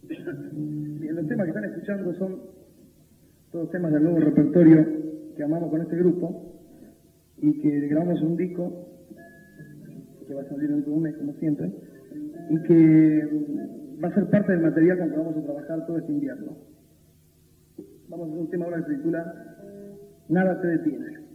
Bien, los temas que están escuchando son todos temas del nuevo repertorio que armamos con este grupo y que grabamos un disco que va a salir dentro de un mes, como siempre, y que va a ser parte del material con que vamos a trabajar todo este invierno. Vamos a hacer un tema ahora que se titula Nada te detiene.